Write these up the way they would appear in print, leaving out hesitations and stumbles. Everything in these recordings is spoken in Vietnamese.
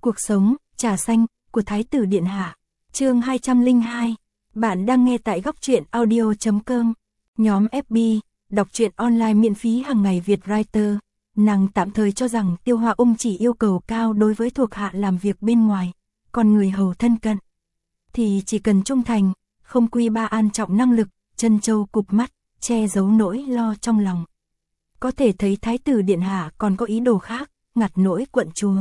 Cuộc sống, trà xanh, của Thái tử Điện Hạ. Chương 202. Bạn đang nghe tại góc truyện audio.com. Nhóm FB, đọc truyện online miễn phí hàng ngày Việt Writer. Nàng tạm thời cho rằng Tiêu Hoa chỉ yêu cầu cao đối với thuộc hạ làm việc bên ngoài, còn người hầu thân cận thì chỉ cần trung thành, không quy ba an trọng năng lực, chân châu cụp mắt, che giấu nỗi lo trong lòng. Có thể thấy Thái tử Điện Hạ còn có ý đồ khác, ngặt nỗi quận chúa.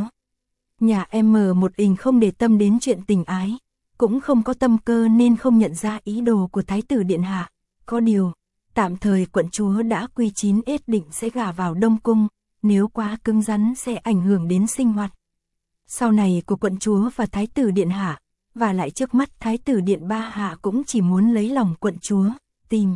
Nhà em một hình không để tâm đến chuyện tình ái, cũng không có tâm cơ nên không nhận ra ý đồ của Thái tử Điện Hạ. Có điều, tạm thời quận chúa đã quy chín ết định sẽ gả vào Đông Cung, nếu quá cứng rắn sẽ ảnh hưởng đến sinh hoạt sau này của quận chúa và Thái tử Điện Hạ, và lại trước mắt Thái tử Điện Ba Hạ cũng chỉ muốn lấy lòng quận chúa, tìm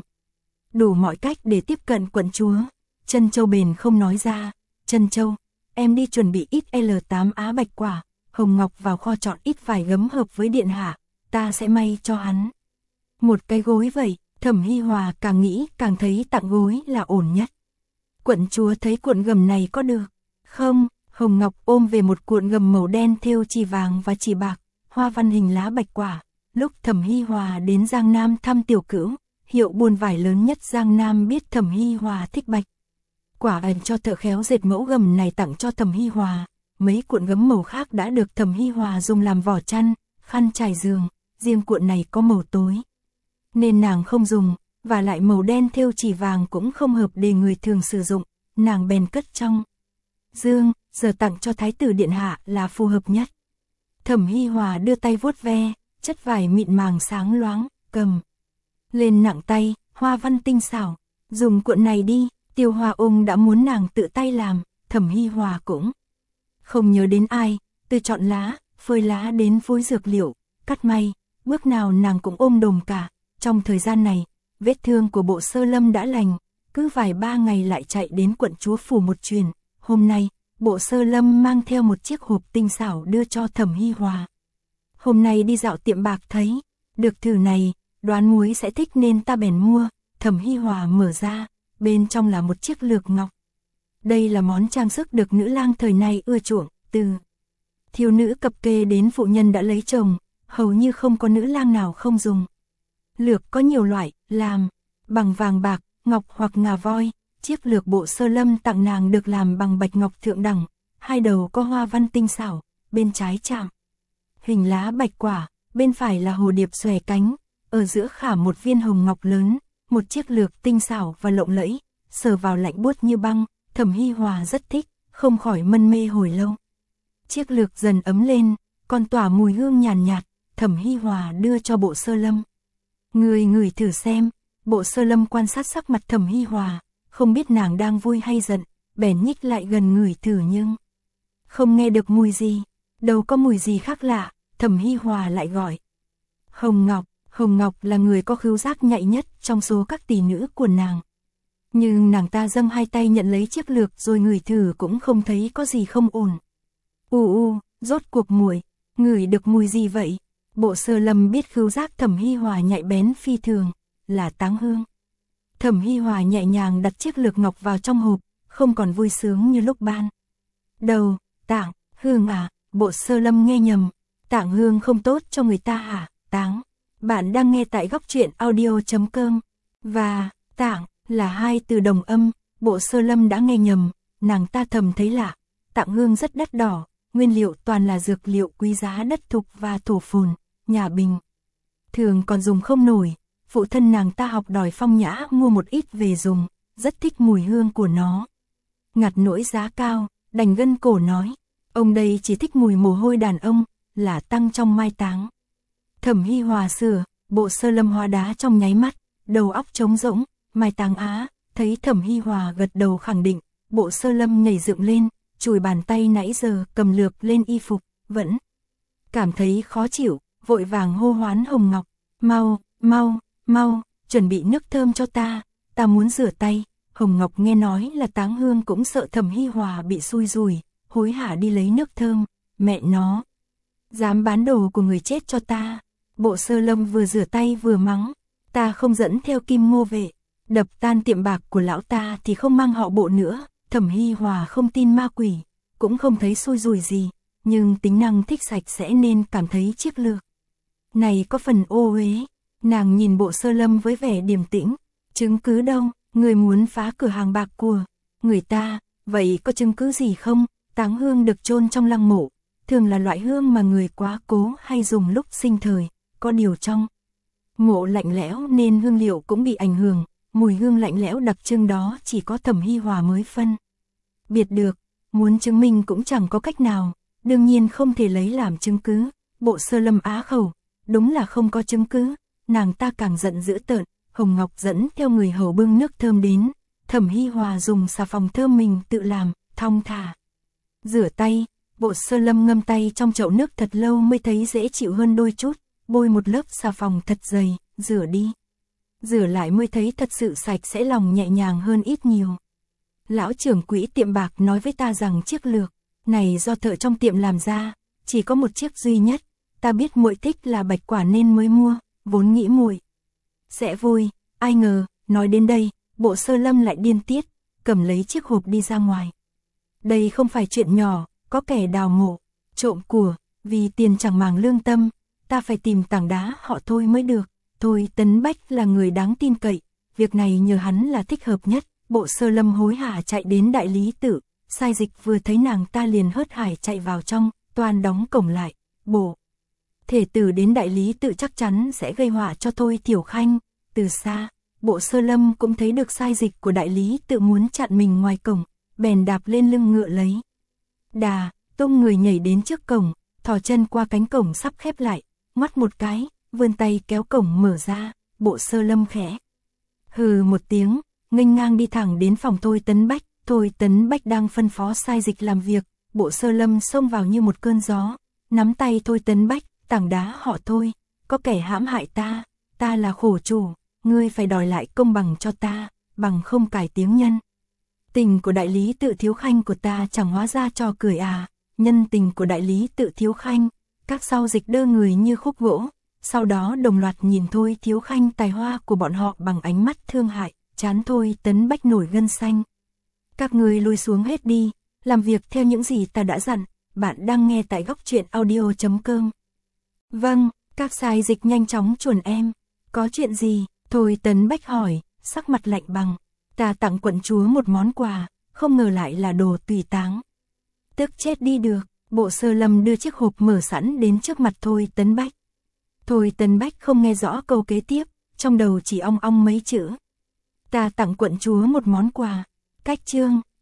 đủ mọi cách để tiếp cận quận chúa. Trân Châu bền không nói ra, Trân Châu, em đi chuẩn bị ít L8 á bạch quả, hồng ngọc vào kho chọn ít vải gấm hợp với Điện Hạ, ta sẽ may cho hắn một cái gối vậy. Thẩm Hi Hòa càng nghĩ càng thấy tặng gối là ổn nhất. Quận chúa thấy cuộn gầm này có được không? Hồng Ngọc ôm về một cuộn gầm màu đen thêu chỉ vàng và chỉ bạc, hoa văn hình lá bạch quả. Lúc Thẩm Hi Hòa đến Giang Nam thăm Tiểu Cữu, hiệu buôn vải lớn nhất Giang Nam biết Thẩm Hi Hòa thích bạch quả, cho thợ khéo dệt mẫu gầm này tặng cho Thẩm Hi Hòa. Mấy cuộn gấm màu khác đã được Thẩm Hi Hòa dùng làm vỏ chăn, khăn trải giường, riêng cuộn này có màu tối nên nàng không dùng, và lại màu đen thêu chỉ vàng cũng không hợp để người thường sử dụng, nàng bèn cất trong dương, giờ tặng cho Thái tử Điện Hạ là phù hợp nhất. Thẩm Hi Hòa đưa tay vuốt ve, chất vải mịn màng sáng loáng, cầm lên nặng tay, hoa văn tinh xảo. Dùng cuộn này đi, Tiêu Hoa đã muốn nàng tự tay làm, Thẩm Hi Hòa cũng không nhớ đến ai, từ chọn lá, phơi lá đến phối dược liệu, cắt may, bước nào nàng cũng ôm đồm cả. Trong thời gian này, vết thương của Bộ Sơ Lâm đã lành, cứ vài 3 ngày lại chạy đến quận chúa phủ một chuyến. Hôm nay, Bộ Sơ Lâm mang theo một chiếc hộp tinh xảo đưa cho Thẩm Hi Hòa. Hôm nay đi dạo tiệm bạc thấy được thử này, đoán muối sẽ thích nên ta bèn mua. Thẩm Hi Hòa mở ra, bên trong là một chiếc lược ngọc. Đây là món trang sức được nữ lang thời nay ưa chuộng, từ thiếu nữ cập kê đến phụ nhân đã lấy chồng, hầu như không có nữ lang nào không dùng. Lược có nhiều loại, làm bằng vàng bạc, ngọc hoặc ngà voi. Chiếc lược Bộ Sơ Lâm tặng nàng được làm bằng bạch ngọc thượng đẳng, hai đầu có hoa văn tinh xảo, bên trái chạm hình lá bạch quả, bên phải là hồ điệp xòe cánh, ở giữa khảm một viên hồng ngọc lớn. Một chiếc lược tinh xảo và lộng lẫy, sờ vào lạnh buốt như băng. Thẩm Hi Hòa rất thích, không khỏi mân mê hồi lâu. Chiếc lược dần ấm lên, còn tỏa mùi hương nhàn nhạt. Thẩm Hi Hòa đưa cho Bộ Sơ Lâm. Người ngửi thử xem. Bộ Sơ Lâm quan sát sắc mặt Thẩm Hi Hòa, không biết nàng đang vui hay giận, bèn nhích lại gần ngửi thử nhưng không nghe được mùi gì. Đâu có mùi gì khác lạ. Thẩm Hi Hòa lại gọi Hồng Ngọc. Hồng Ngọc là người có khứu giác nhạy nhất trong số các tỷ nữ của nàng. Nhưng nàng ta dâng hai tay nhận lấy chiếc lược rồi ngửi thử cũng không thấy có gì không ổn. Rốt cuộc muội ngửi được mùi gì vậy? Bộ Sơ Lâm biết khứu giác Thẩm Hi Hòa nhạy bén phi thường, là táng hương. Thẩm Hi Hòa nhẹ nhàng đặt chiếc lược ngọc vào trong hộp, không còn vui sướng như lúc ban đầu. Tạng hương à? Bộ Sơ Lâm nghe nhầm, tạng hương không tốt cho người ta à? Táng. Bạn đang nghe tại góc truyện audio.com. Và tạng là hai từ đồng âm. Bộ Sơ Lâm đã nghe nhầm, nàng ta thầm thấy lạ. Tạng hương rất đắt đỏ, nguyên liệu toàn là dược liệu quý giá đất thục và thổ phồn, nhà bình thường còn dùng không nổi. Phụ thân nàng ta học đòi phong nhã mua một ít về dùng, rất thích mùi hương của nó. Ngặt nỗi giá cao, đành gân cổ nói, ông đây chỉ thích mùi mồ hôi đàn ông, là tăng trong mai táng. Thẩm Hi Hòa sửa, Bộ Sơ Lâm hóa đá trong nháy mắt, đầu óc trống rỗng. Mai táng á? Thấy Thẩm Hi Hòa gật đầu khẳng định, Bộ Sơ Lâm nhảy dựng lên, chùi bàn tay nãy giờ cầm lược lên y phục, vẫn cảm thấy khó chịu, vội vàng hô hoán Hồng Ngọc, mau, chuẩn bị nước thơm cho ta muốn rửa tay. Hồng Ngọc nghe nói là táng hương cũng sợ Thẩm Hi Hòa bị xui rủi, hối hả đi lấy nước thơm. Mẹ nó, dám bán đồ của người chết cho ta. Bộ Sơ Lâm vừa rửa tay vừa mắng, ta không dẫn theo Kim Ngô vệ, đập tan tiệm bạc của lão ta thì không mang họ Bộ nữa. Thẩm Hi Hòa không tin ma quỷ, cũng không thấy xui rủi gì, nhưng tính năng thích sạch sẽ nên cảm thấy chiếc lược này có phần ô uế. Nàng nhìn Bộ Sơ Lâm với vẻ điềm tĩnh. Chứng cứ đâu, người muốn phá cửa hàng bạc của người ta, vậy có chứng cứ gì không? Táng hương được chôn trong lăng mộ, thường là loại hương mà người quá cố hay dùng lúc sinh thời, có điều trong mộ lạnh lẽo nên hương liệu cũng bị ảnh hưởng, mùi hương lạnh lẽo đặc trưng đó chỉ có Thẩm Hi Hòa mới phân biệt được, muốn chứng minh cũng chẳng có cách nào, đương nhiên không thể lấy làm chứng cứ. Bộ Sơ Lâm á khẩu, đúng là không có chứng cứ. Nàng ta càng giận dữ tợn. Hồng Ngọc dẫn theo người hầu bưng nước thơm đến, Thẩm Hi Hòa dùng xà phòng thơm mình tự làm, thong thả rửa tay. Bộ Sơ Lâm ngâm tay trong chậu nước thật lâu mới thấy dễ chịu hơn đôi chút, bôi một lớp xà phòng thật dày, rửa đi rửa lại mới thấy thật sự sạch sẽ, lòng nhẹ nhàng hơn ít nhiều. Lão trưởng quỹ tiệm bạc nói với ta rằng chiếc lược này do thợ trong tiệm làm ra, chỉ có một chiếc duy nhất. Ta biết muội thích là bạch quả nên mới mua, vốn nghĩ muội sẽ vui, ai ngờ. Nói đến đây, Bộ Sơ Lâm lại điên tiết, cầm lấy chiếc hộp đi ra ngoài. Đây không phải chuyện nhỏ, có kẻ đào mộ, trộm của, vì tiền chẳng màng lương tâm, ta phải tìm tảng đá họ Thôi mới được. Thôi Tấn Bách là người đáng tin cậy, việc này nhờ hắn là thích hợp nhất. Bộ Sơ Lâm hối hả chạy đến đại lý tự, sai dịch vừa thấy nàng ta liền hớt hải chạy vào trong, toan đóng cổng lại. Bộ thể tử đến đại lý tự chắc chắn sẽ gây họa cho Thôi Tiểu Khanh. Từ xa, Bộ Sơ Lâm cũng thấy được sai dịch của đại lý tự muốn chặn mình ngoài cổng, bèn đạp lên lưng ngựa lấy đà, tung người nhảy đến trước cổng, thò chân qua cánh cổng sắp khép lại, ngoắt một cái, vươn tay kéo cổng mở ra. Bộ Sơ Lâm khẽ hừ một tiếng, nghênh ngang đi thẳng đến phòng Thôi Tấn Bách. Thôi Tấn Bách đang phân phó sai dịch làm việc. Bộ Sơ Lâm xông vào như một cơn gió, nắm tay Thôi Tấn Bách. Tảng đá họ Thôi, có kẻ hãm hại ta, ta là khổ chủ, ngươi phải đòi lại công bằng cho ta, bằng không cải tiếng nhân tình của đại lý tự Thiếu Khanh của ta chẳng hóa ra trò cười à. Nhân tình của đại lý tự Thiếu Khanh. Các sau dịch đơ người như khúc gỗ, sau đó đồng loạt nhìn Thôi Thiếu Khanh tài hoa của bọn họ bằng ánh mắt thương hại. Chán Thôi Tấn Bách nổi gân xanh. Các ngươi lui xuống hết đi, làm việc theo những gì ta đã dặn. Bạn đang nghe tại góc truyện audio.com. Vâng, các sai dịch nhanh chóng chuồn em. Có chuyện gì? Thôi Tấn Bách hỏi, sắc mặt lạnh băng. Ta tặng quận chúa một món quà, không ngờ lại là đồ tùy táng. Tức chết đi được. Bộ Sơ Lâm đưa chiếc hộp mở sẵn đến trước mặt Thôi Tấn Bách. Thôi Tấn Bách không nghe rõ câu kế tiếp, trong đầu chỉ ong ong mấy chữ. Ta tặng quận chúa một món quà. Cách chương.